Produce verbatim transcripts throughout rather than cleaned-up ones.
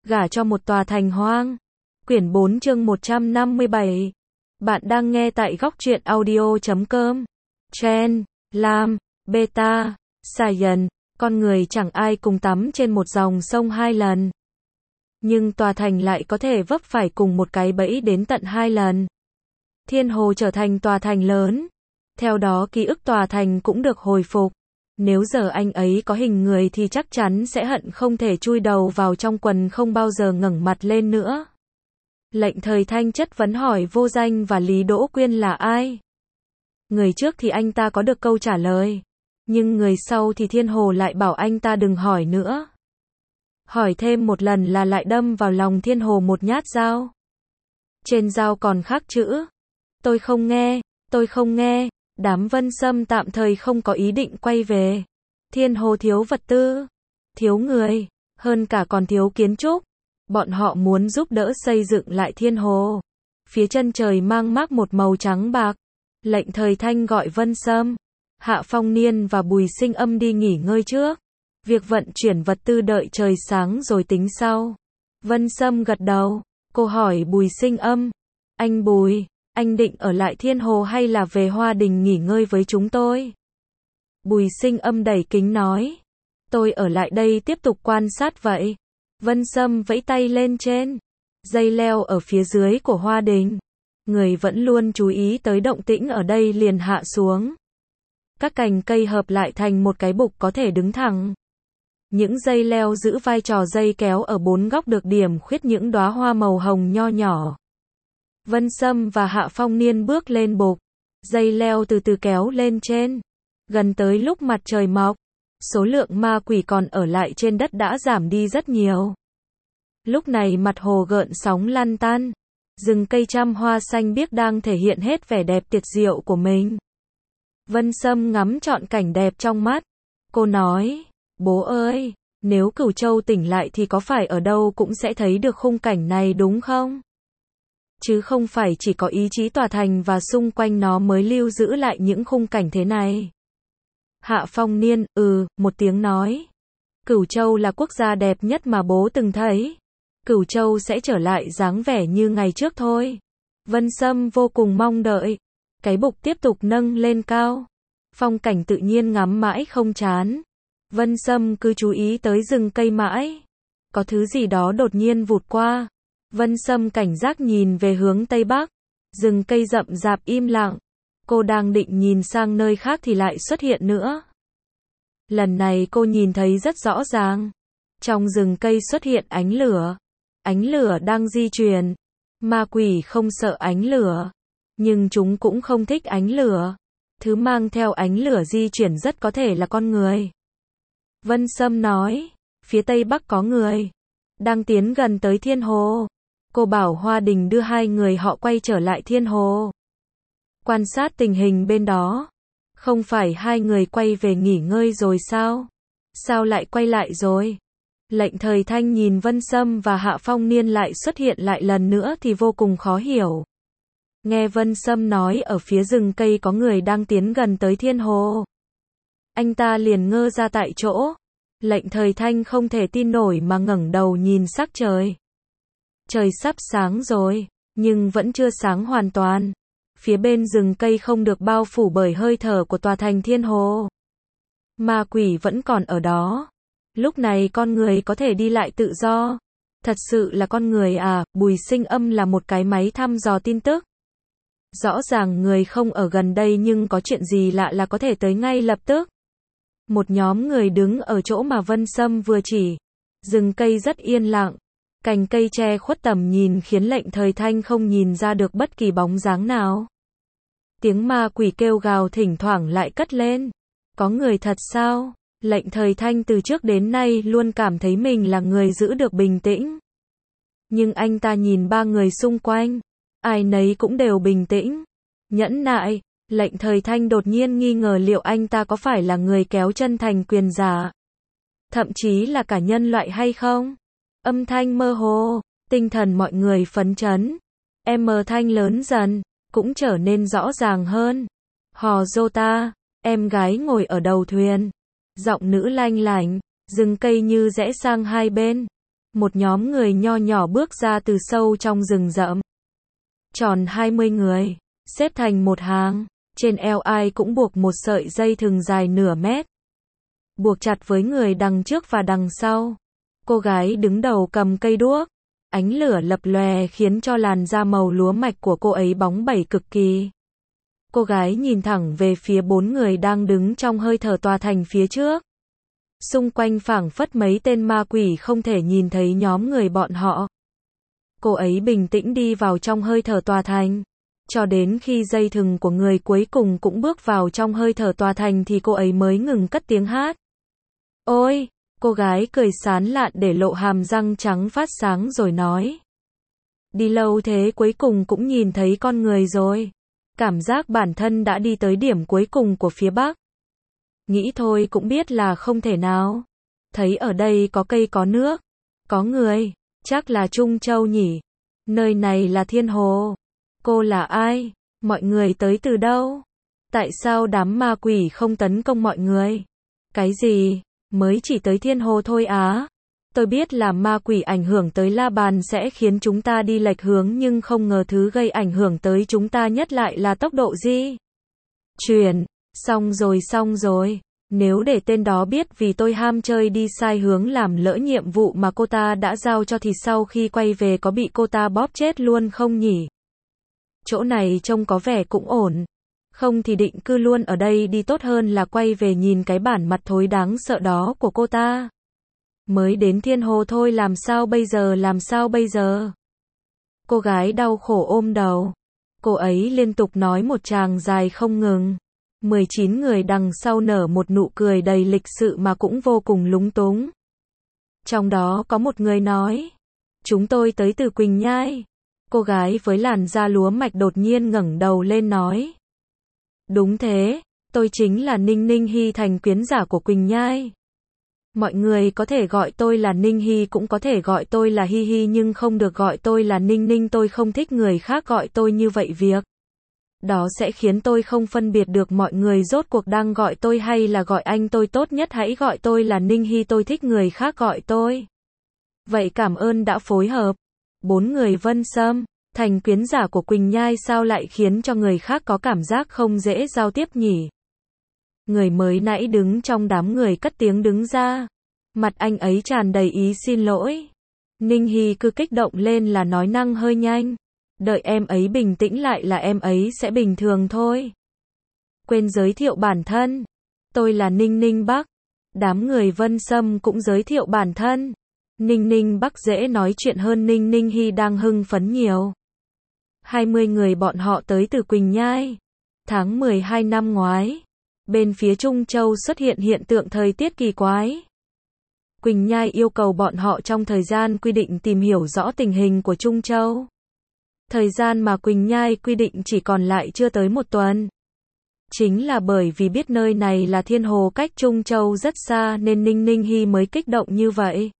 gả cho một tòa thành hoang. Quyển bốn chương một trăm năm mươi bảy. Bạn đang nghe tại góc truyện audio chấm com. Chen, Lam, Beta, Saiyan, con người chẳng ai cùng tắm trên một dòng sông hai lần. Nhưng tòa thành lại có thể vấp phải cùng một cái bẫy đến tận hai lần. Thiên Hồ trở thành tòa thành lớn. Theo đó ký ức tòa thành cũng được hồi phục. Nếu giờ anh ấy có hình người thì chắc chắn sẽ hận không thể chui đầu vào trong quần không bao giờ ngẩng mặt lên nữa. Lệnh Thời Thanh chất vấn hỏi Vô Danh và Lý Đỗ Quyên là ai. Người trước thì anh ta có được câu trả lời. Nhưng người sau thì Thiên Hồ lại bảo anh ta đừng hỏi nữa. Hỏi thêm một lần là lại đâm vào lòng Thiên Hồ một nhát dao. Trên dao còn khắc chữ. Tôi không nghe, tôi không nghe. Đám Vân Sâm tạm thời không có ý định quay về. Thiên Hồ thiếu vật tư, thiếu người, hơn cả còn thiếu kiến trúc. Bọn họ muốn giúp đỡ xây dựng lại Thiên Hồ. Phía chân trời mang mác một màu trắng bạc. Lệnh Thời Thanh gọi Vân Sâm, Hạ Phong Niên và Bùi Sinh Âm đi nghỉ ngơi trước. Việc vận chuyển vật tư đợi trời sáng rồi tính sau. Vân Sâm gật đầu. Cô hỏi Bùi Sinh Âm, anh Bùi, anh định ở lại Thiên Hồ hay là về Hoa Đình nghỉ ngơi với chúng tôi? Bùi Sinh Âm đẩy kính nói, tôi ở lại đây tiếp tục quan sát vậy. Vân Sâm vẫy tay lên trên. Dây leo ở phía dưới của Hoa Đình. Người vẫn luôn chú ý tới động tĩnh ở đây liền hạ xuống. Các cành cây hợp lại thành một cái bục có thể đứng thẳng. Những dây leo giữ vai trò dây kéo ở bốn góc được điểm khuyết những đóa hoa màu hồng nho nhỏ. Vân Sâm và Hạ Phong Niên bước lên bục. Dây leo từ từ kéo lên trên. Gần tới lúc mặt trời mọc, số lượng ma quỷ còn ở lại trên đất đã giảm đi rất nhiều. Lúc này mặt hồ gợn sóng lăn tăn. Rừng cây trăm hoa xanh biếc đang thể hiện hết vẻ đẹp tuyệt diệu của mình. Vân Sâm ngắm trọn cảnh đẹp trong mắt. Cô nói, bố ơi, nếu Cửu Châu tỉnh lại thì có phải ở đâu cũng sẽ thấy được khung cảnh này đúng không? Chứ không phải chỉ có ý chí tòa thành và xung quanh nó mới lưu giữ lại những khung cảnh thế này. Hạ Phong Niên, ừ, một tiếng nói. Cửu Châu là quốc gia đẹp nhất mà bố từng thấy. Cửu Châu sẽ trở lại dáng vẻ như ngày trước thôi. Vân Sâm vô cùng mong đợi. Cái bục tiếp tục nâng lên cao. Phong cảnh tự nhiên ngắm mãi không chán. Vân Sâm cứ chú ý tới rừng cây mãi. Có thứ gì đó đột nhiên vụt qua. Vân Sâm cảnh giác nhìn về hướng Tây Bắc. Rừng cây rậm rạp im lặng. Cô đang định nhìn sang nơi khác thì lại xuất hiện nữa. Lần này cô nhìn thấy rất rõ ràng. Trong rừng cây xuất hiện ánh lửa. Ánh lửa đang di chuyển. Ma quỷ không sợ ánh lửa. Nhưng chúng cũng không thích ánh lửa. Thứ mang theo ánh lửa di chuyển rất có thể là con người. Vân Sâm nói, phía Tây Bắc có người. Đang tiến gần tới Thiên Hồ. Cô bảo Hoa Đình đưa hai người họ quay trở lại Thiên Hồ. Quan sát tình hình bên đó. Không phải hai người quay về nghỉ ngơi rồi sao? Sao lại quay lại rồi? Lệnh Thời Thanh nhìn Vân Sâm và Hạ Phong Niên lại xuất hiện lại lần nữa thì vô cùng khó hiểu. Nghe Vân Sâm nói ở phía rừng cây có người đang tiến gần tới Thiên Hồ. Anh ta liền ngơ ra tại chỗ. Lệnh Thời Thanh không thể tin nổi mà ngẩng đầu nhìn sắc trời. Trời sắp sáng rồi, nhưng vẫn chưa sáng hoàn toàn. Phía bên rừng cây không được bao phủ bởi hơi thở của tòa thành Thiên Hồ. Ma quỷ vẫn còn ở đó. Lúc này con người có thể đi lại tự do. Thật sự là con người à? Bùi Sinh Âm là một cái máy thăm dò tin tức. Rõ ràng người không ở gần đây nhưng có chuyện gì lạ là có thể tới ngay lập tức. Một nhóm người đứng ở chỗ mà Vân Sâm vừa chỉ. Rừng cây rất yên lặng. Cành cây che khuất tầm nhìn khiến Lệnh Thời Thanh không nhìn ra được bất kỳ bóng dáng nào. Tiếng ma quỷ kêu gào thỉnh thoảng lại cất lên. Có người thật sao? Lệnh Thời Thanh từ trước đến nay luôn cảm thấy mình là người giữ được bình tĩnh. Nhưng anh ta nhìn ba người xung quanh. Ai nấy cũng đều bình tĩnh. Nhẫn nại. Lệnh Thời Thanh đột nhiên nghi ngờ liệu anh ta có phải là người kéo chân thành quyền giả. Thậm chí là cả nhân loại hay không? Âm thanh mơ hồ. Tinh thần mọi người phấn chấn. Em thanh lớn dần. Cũng trở nên rõ ràng hơn. Hò Jota. Em gái ngồi ở đầu thuyền. Giọng nữ lanh lảnh. Rừng cây như rẽ sang hai bên. một nhóm người nho nhỏ bước ra từ sâu trong rừng rậm. Tròn hai mươi người, xếp thành một hàng, trên eo ai cũng buộc một sợi dây thừng dài nửa mét. Buộc chặt với người đằng trước và đằng sau. Cô gái đứng đầu cầm cây đuốc. Ánh lửa lập lòe khiến cho làn da màu lúa mạch của cô ấy bóng bẩy cực kỳ. Cô gái nhìn thẳng về phía bốn người đang đứng trong hơi thở tòa thành phía trước. Xung quanh phảng phất mấy tên ma quỷ không thể nhìn thấy nhóm người bọn họ. Cô ấy bình tĩnh đi vào trong hơi thở tòa thành. Cho đến khi dây thừng của người cuối cùng cũng bước vào trong hơi thở tòa thành thì cô ấy mới ngừng cất tiếng hát. Ôi! Cô gái cười sán lạn để lộ hàm răng trắng phát sáng rồi nói. Đi lâu thế cuối cùng cũng nhìn thấy con người rồi. Cảm giác bản thân đã đi tới điểm cuối cùng của phía Bắc. Nghĩ thôi cũng biết là không thể nào. Thấy ở đây có cây có nước, có người, chắc là Trung Châu nhỉ. Nơi này là Thiên Hồ. Cô là ai? Mọi người tới từ đâu? Tại sao đám ma quỷ không tấn công mọi người? Cái gì? Mới chỉ tới Thiên Hồ thôi á? Tôi biết là ma quỷ ảnh hưởng tới La Bàn sẽ khiến chúng ta đi lệch hướng nhưng không ngờ thứ gây ảnh hưởng tới chúng ta nhất lại là tốc độ di chuyển. Xong rồi xong rồi. Nếu để tên đó biết vì tôi ham chơi đi sai hướng làm lỡ nhiệm vụ mà cô ta đã giao cho thì sau khi quay về có bị cô ta bóp chết luôn không nhỉ? Chỗ này trông có vẻ cũng ổn. Không thì định cư luôn ở đây đi tốt hơn là quay về nhìn cái bản mặt thối đáng sợ đó của cô ta. Mới đến Thiên Hồ thôi làm sao bây giờ làm sao bây giờ? Cô gái đau khổ ôm đầu. Cô ấy liên tục nói một tràng dài không ngừng. mười chín người đằng sau nở một nụ cười đầy lịch sự mà cũng vô cùng lúng túng. Trong đó có một người nói. Chúng tôi tới từ Quỳnh Nhai. Cô gái với làn da lúa mạch đột nhiên ngẩng đầu lên nói. Đúng thế, tôi chính là Ninh Ninh Hy thành quyến giả của Quỳnh Nhai. Mọi người có thể gọi tôi là Ninh Hy cũng có thể gọi tôi là Hi Hi nhưng không được gọi tôi là Ninh Ninh, tôi không thích người khác gọi tôi như vậy việc. Đó sẽ khiến tôi không phân biệt được mọi người rốt cuộc đang gọi tôi hay là gọi anh, tôi tốt nhất hãy gọi tôi là Ninh Hy, tôi thích người khác gọi tôi. Vậy cảm ơn đã phối hợp. Bốn người Vân Sâm, thành quyến giả của Quỳnh Nhai sao lại khiến cho người khác có cảm giác không dễ giao tiếp nhỉ? Người mới nãy đứng trong đám người cất tiếng đứng ra. Mặt anh ấy tràn đầy ý xin lỗi. Ninh Hy cứ kích động lên là nói năng hơi nhanh. Đợi em ấy bình tĩnh lại là em ấy sẽ bình thường thôi. Quên giới thiệu bản thân. Tôi là Ninh Ninh Bắc. Đám người Vân Sâm cũng giới thiệu bản thân. Ninh Ninh Bắc dễ nói chuyện hơn Ninh Ninh Hy đang hưng phấn nhiều. hai mươi người bọn họ tới từ Quỳnh Nhai. Tháng mười hai năm ngoái. Bên phía Trung Châu xuất hiện hiện tượng thời tiết kỳ quái. Quỳnh Nhai yêu cầu bọn họ trong thời gian quy định tìm hiểu rõ tình hình của Trung Châu. Thời gian mà Quỳnh Nhai quy định chỉ còn lại chưa tới một tuần. Chính là bởi vì biết nơi này là Thiên Hồ cách Trung Châu rất xa nên Ninh Ninh Hy mới kích động như vậy.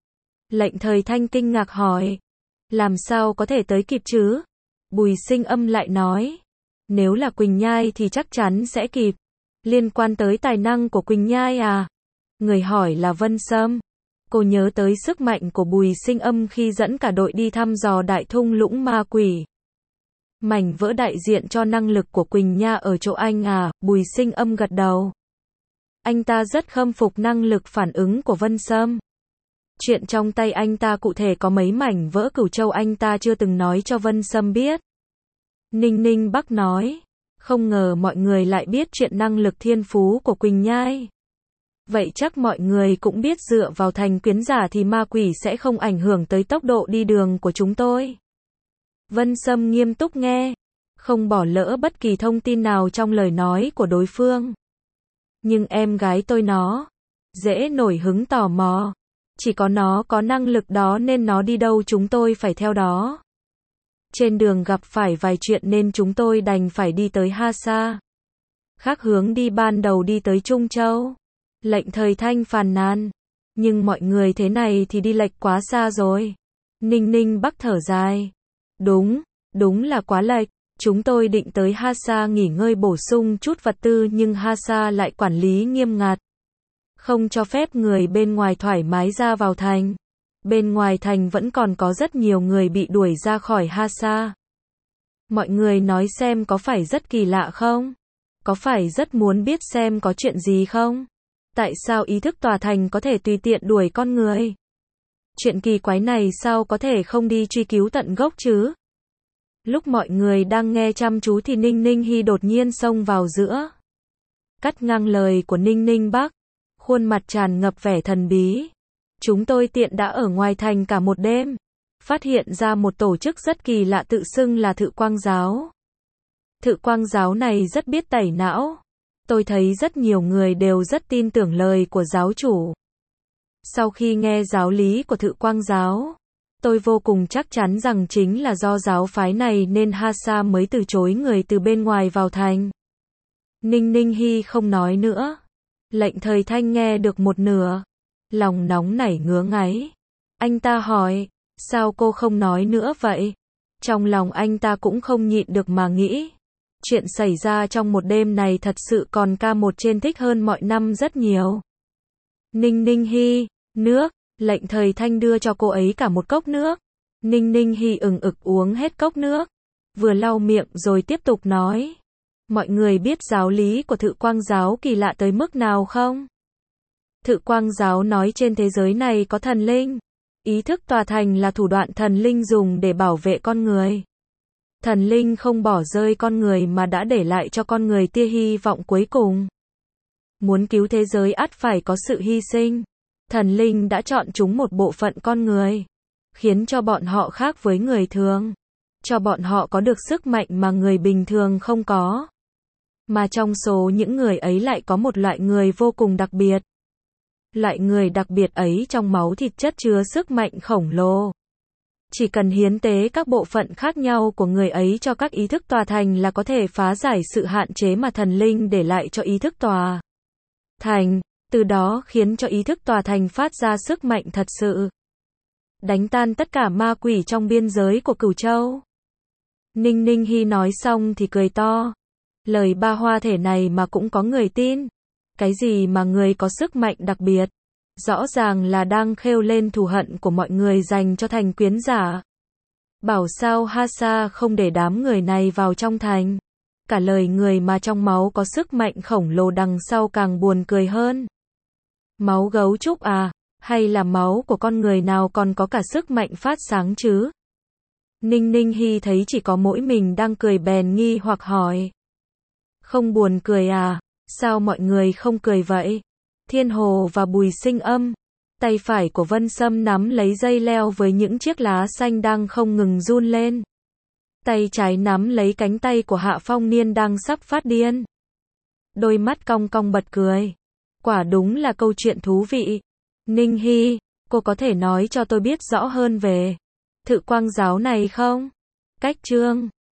Lệnh Thời Thanh kinh ngạc hỏi. Làm sao có thể tới kịp chứ? Bùi Sinh Âm lại nói. Nếu là Quỳnh Nhai thì chắc chắn sẽ kịp. Liên quan tới tài năng của Quỳnh Nhai à? Người hỏi là Vân Sâm. Cô nhớ tới sức mạnh của Bùi Sinh Âm khi dẫn cả đội đi thăm dò đại thung lũng ma quỷ. Mảnh vỡ đại diện cho năng lực của Quỳnh Nha ở chỗ anh à? Bùi Sinh Âm gật đầu. Anh ta rất khâm phục năng lực phản ứng của Vân Sâm. Chuyện trong tay anh ta cụ thể có mấy mảnh vỡ Cửu Châu anh ta chưa từng nói cho Vân Sâm biết. Ninh Ninh Bắc nói. Không ngờ mọi người lại biết chuyện năng lực thiên phú của Quỳnh Nhai. Vậy chắc mọi người cũng biết dựa vào thành quyến giả thì ma quỷ sẽ không ảnh hưởng tới tốc độ đi đường của chúng tôi. Vân Sâm nghiêm túc nghe, không bỏ lỡ bất kỳ thông tin nào trong lời nói của đối phương. Nhưng em gái tôi nó dễ nổi hứng tò mò. Chỉ có nó có năng lực đó nên nó đi đâu chúng tôi phải theo đó. Trên đường gặp phải vài chuyện nên chúng tôi đành phải đi tới Ha Sa. Khác hướng đi ban đầu đi tới Trung Châu. Lệnh Thời Thanh phàn nàn. Nhưng mọi người thế này thì đi lệch quá xa rồi. Ninh Ninh Bắc thở dài. Đúng, đúng là quá lệch. Chúng tôi định tới Ha Sa nghỉ ngơi bổ sung chút vật tư nhưng Ha Sa lại quản lý nghiêm ngặt. Không cho phép người bên ngoài thoải mái ra vào thành. Bên ngoài thành vẫn còn có rất nhiều người bị đuổi ra khỏi Hasa. Mọi người nói xem có phải rất kỳ lạ không? Có phải rất muốn biết xem có chuyện gì không? Tại sao ý thức tòa thành có thể tùy tiện đuổi con người? Chuyện kỳ quái này sao có thể không đi truy cứu tận gốc chứ? Lúc mọi người đang nghe chăm chú thì Ninh Ninh Hy đột nhiên xông vào giữa. Cắt ngang lời của Ninh Ninh Bắc. Khuôn mặt tràn ngập vẻ thần bí. Chúng tôi tiện đã ở ngoài thành cả một đêm. Phát hiện ra một tổ chức rất kỳ lạ tự xưng là Thự Quang Giáo. Thự Quang Giáo này rất biết tẩy não. Tôi thấy rất nhiều người đều rất tin tưởng lời của giáo chủ. Sau khi nghe giáo lý của Thự Quang Giáo, tôi vô cùng chắc chắn rằng chính là do giáo phái này nên Hasa mới từ chối người từ bên ngoài vào thành. Ninh Ninh Hy không nói nữa. Lệnh Thời Thanh nghe được một nửa. Lòng nóng nảy ngứa ngáy. Anh ta hỏi, sao cô không nói nữa vậy? Trong lòng anh ta cũng không nhịn được mà nghĩ. Chuyện xảy ra trong một đêm này thật sự còn ca một trên thích hơn mọi năm rất nhiều. Ninh Ninh Hy, nước, Lệnh Thời Thanh đưa cho cô ấy cả một cốc nước. Ninh Ninh Hy ừng ực uống hết cốc nước. Vừa lau miệng rồi tiếp tục nói. Mọi người biết giáo lý của Thự Quang Giáo kỳ lạ tới mức nào không? Thự Quang Giáo nói trên thế giới này có thần linh. Ý thức tòa thành là thủ đoạn thần linh dùng để bảo vệ con người. Thần linh không bỏ rơi con người mà đã để lại cho con người tia hy vọng cuối cùng. Muốn cứu thế giới ắt phải có sự hy sinh. Thần linh đã chọn chúng một bộ phận con người, khiến cho bọn họ khác với người thường, cho bọn họ có được sức mạnh mà người bình thường không có. Mà trong số những người ấy lại có một loại người vô cùng đặc biệt. Loại người đặc biệt ấy trong máu thịt chất chứa sức mạnh khổng lồ. Chỉ cần hiến tế các bộ phận khác nhau của người ấy cho các ý thức tòa thành là có thể phá giải sự hạn chế mà thần linh để lại cho ý thức tòa thành, từ đó khiến cho ý thức tòa thành phát ra sức mạnh thật sự. Đánh tan tất cả ma quỷ trong biên giới của Cửu Châu. Ninh Ninh Hy nói xong thì cười to. Lời ba hoa thể này mà cũng có người tin. Cái gì mà người có sức mạnh đặc biệt? Rõ ràng là đang khêu lên thù hận của mọi người dành cho thành quyến giả. Bảo sao Hasa không để đám người này vào trong thành. Cả lời người mà trong máu có sức mạnh khổng lồ đằng sau càng buồn cười hơn. Máu gấu trúc à? Hay là máu của con người nào còn có cả sức mạnh phát sáng chứ? Ninh Ninh Hy thấy chỉ có mỗi mình đang cười bèn nghi hoặc hỏi. Không buồn cười à? Sao mọi người không cười vậy? Thiên Hồ và Bùi Sinh Âm, tay phải của Vân Sâm nắm lấy dây leo với những chiếc lá xanh đang không ngừng run lên. Tay trái nắm lấy cánh tay của Hạ Phong Niên đang sắp phát điên. Đôi mắt cong cong bật cười. Quả đúng là câu chuyện thú vị. Ninh Hy, cô có thể nói cho tôi biết rõ hơn về Thự Quang Giáo này không? Cách chương